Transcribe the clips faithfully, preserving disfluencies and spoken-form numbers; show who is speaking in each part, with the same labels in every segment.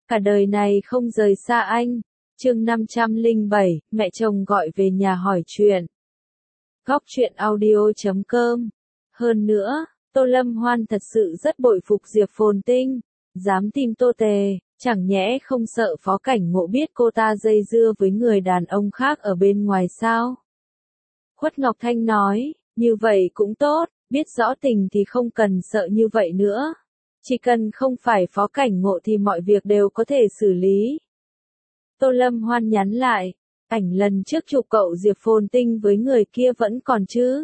Speaker 1: cả đời này không rời xa anh. Chương năm trăm lẻ bảy, mẹ chồng gọi về nhà hỏi chuyện. Góc truyện audio chấm com. Hơn nữa, Tô Lâm Hoan thật sự rất bội phục Diệp Phồn Tinh, dám tìm Tô Tề, chẳng nhẽ không sợ Phó Cảnh Ngộ biết cô ta dây dưa với người đàn ông khác ở bên ngoài sao? Khuất Ngọc Thanh nói, như vậy cũng tốt, biết rõ tình thì không cần sợ như vậy nữa. Chỉ cần không phải Phó Cảnh Ngộ thì mọi việc đều có thể xử lý. Tô Lâm Hoan nhắn lại, ảnh lần trước chụp cậu Diệp Phồn Tinh với người kia vẫn còn chứ?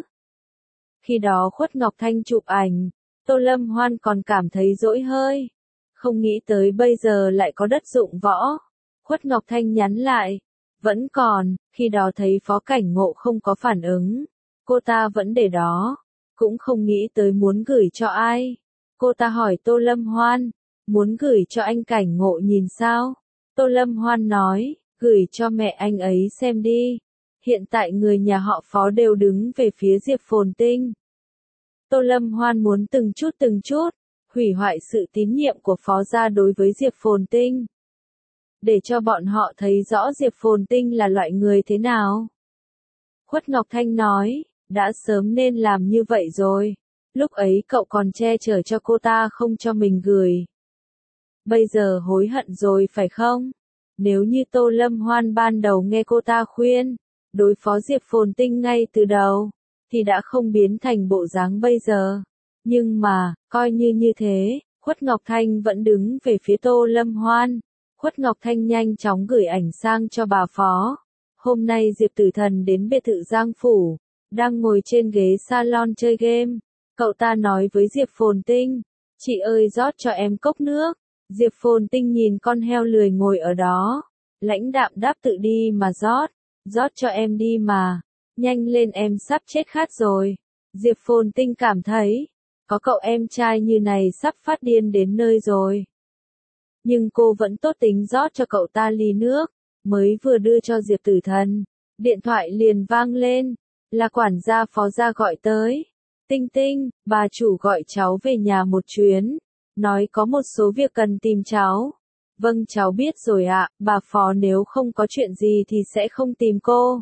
Speaker 1: Khi đó Khuất Ngọc Thanh chụp ảnh, Tô Lâm Hoan còn cảm thấy dỗi hơi. Không nghĩ tới bây giờ lại có đất dụng võ. Khuất Ngọc Thanh nhắn lại, vẫn còn, khi đó thấy Phó Cảnh Ngộ không có phản ứng. Cô ta vẫn để đó, cũng không nghĩ tới muốn gửi cho ai. Cô ta hỏi Tô Lâm Hoan, muốn gửi cho anh Cảnh Ngộ nhìn sao? Tô Lâm Hoan nói, gửi cho mẹ anh ấy xem đi. Hiện tại người nhà họ Phó đều đứng về phía Diệp Phồn Tinh. Tô Lâm Hoan muốn từng chút từng chút, hủy hoại sự tín nhiệm của Phó gia đối với Diệp Phồn Tinh. Để cho bọn họ thấy rõ Diệp Phồn Tinh là loại người thế nào. Khuất Ngọc Thanh nói, đã sớm nên làm như vậy rồi. Lúc ấy cậu còn che chở cho cô ta không cho mình gửi. Bây giờ hối hận rồi phải không? Nếu như Tô Lâm Hoan ban đầu nghe cô ta khuyên, đối phó Diệp Phồn Tinh ngay từ đầu, thì đã không biến thành bộ dáng bây giờ. Nhưng mà, coi như như thế, Khuất Ngọc Thanh vẫn đứng về phía Tô Lâm Hoan. Khuất Ngọc Thanh nhanh chóng gửi ảnh sang cho bà Phó. Hôm nay Diệp Tử Thần đến biệt thự Giang Phủ, đang ngồi trên ghế salon chơi game. Cậu ta nói với Diệp Phồn Tinh, chị ơi rót cho em cốc nước. Diệp Phồn Tinh nhìn con heo lười ngồi ở đó, lãnh đạm đáp tự đi mà rót, rót cho em đi mà, nhanh lên em sắp chết khát rồi. Diệp Phồn Tinh cảm thấy, có cậu em trai như này sắp phát điên đến nơi rồi. Nhưng cô vẫn tốt tính rót cho cậu ta ly nước, mới vừa đưa cho Diệp Tử Thần, điện thoại liền vang lên, là quản gia Phó gia gọi tới. Tinh Tinh, bà chủ gọi cháu về nhà một chuyến, nói có một số việc cần tìm cháu. Vâng cháu biết rồi ạ, bà Phó nếu không có chuyện gì thì sẽ không tìm cô.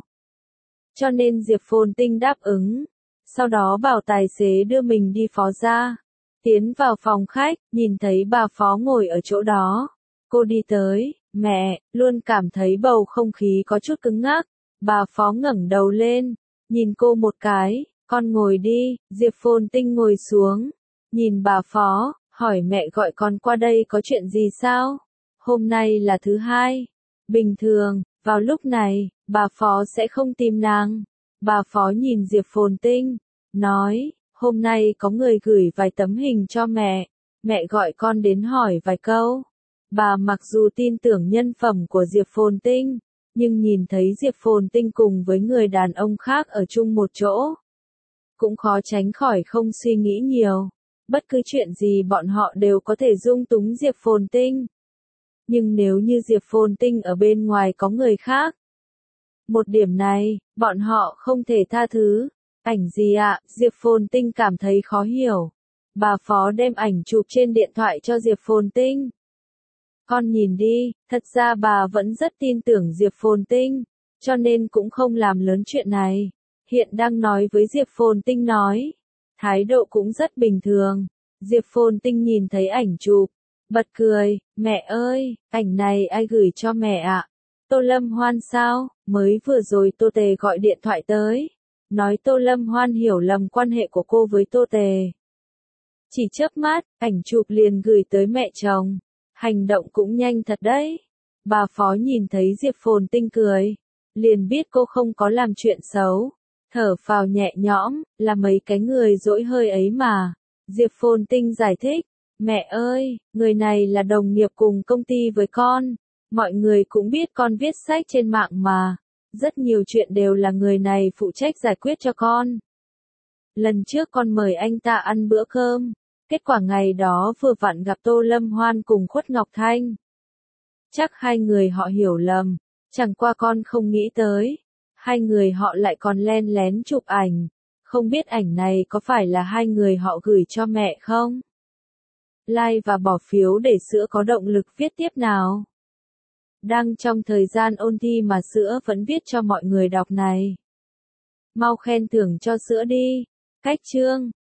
Speaker 1: Cho nên Diệp Phồn Tinh đáp ứng, sau đó bảo tài xế đưa mình đi Phó gia. Tiến vào phòng khách, nhìn thấy bà Phó ngồi ở chỗ đó. Cô đi tới, mẹ, luôn cảm thấy bầu không khí có chút cứng ngắc. Bà Phó ngẩng đầu lên, nhìn cô một cái, con ngồi đi. Diệp Phồn Tinh ngồi xuống, nhìn bà Phó, hỏi mẹ gọi con qua đây có chuyện gì sao? Hôm nay là thứ hai. Bình thường, vào lúc này, bà Phó sẽ không tìm nàng. Bà Phó nhìn Diệp Phồn Tinh, nói, hôm nay có người gửi vài tấm hình cho mẹ, mẹ gọi con đến hỏi vài câu. Bà mặc dù tin tưởng nhân phẩm của Diệp Phồn Tinh, nhưng nhìn thấy Diệp Phồn Tinh cùng với người đàn ông khác ở chung một chỗ, cũng khó tránh khỏi không suy nghĩ nhiều. Bất cứ chuyện gì bọn họ đều có thể dung túng Diệp Phồn Tinh. Nhưng nếu như Diệp Phồn Tinh ở bên ngoài có người khác, một điểm này, bọn họ không thể tha thứ. Ảnh gì ạ? Diệp Phồn Tinh cảm thấy khó hiểu. Bà Phó đem ảnh chụp trên điện thoại cho Diệp Phồn Tinh. Con nhìn đi, thật ra bà vẫn rất tin tưởng Diệp Phồn Tinh, cho nên cũng không làm lớn chuyện này. Hiện đang nói với Diệp Phồn Tinh nói, thái độ cũng rất bình thường. Diệp Phồn Tinh nhìn thấy ảnh chụp, bật cười, mẹ ơi, ảnh này ai gửi cho mẹ ạ? Tô Lâm Hoan sao? Mới vừa rồi Tô Tề gọi điện thoại tới, nói Tô Lâm Hoan hiểu lầm quan hệ của cô với Tô Tề. Chỉ chớp mắt, ảnh chụp liền gửi tới mẹ chồng. Hành động cũng nhanh thật đấy. Bà Phó nhìn thấy Diệp Phồn Tinh cười, liền biết cô không có làm chuyện xấu. Thở phào nhẹ nhõm, là mấy cái người dỗi hơi ấy mà. Diệp Phồn Tinh giải thích, mẹ ơi, người này là đồng nghiệp cùng công ty với con. Mọi người cũng biết con viết sách trên mạng mà. Rất nhiều chuyện đều là người này phụ trách giải quyết cho con. Lần trước con mời anh ta ăn bữa cơm. Kết quả ngày đó vừa vặn gặp Tô Lâm Hoan cùng Khuất Ngọc Thanh. Chắc hai người họ hiểu lầm. Chẳng qua con không nghĩ tới. Hai người họ lại còn len lén chụp ảnh. Không biết ảnh này có phải là hai người họ gửi cho mẹ không? like và bỏ phiếu để sữa có động lực viết tiếp nào. Đang trong thời gian ôn thi mà sữa vẫn viết cho mọi người đọc này. Mau khen thưởng cho sữa đi. Cách chương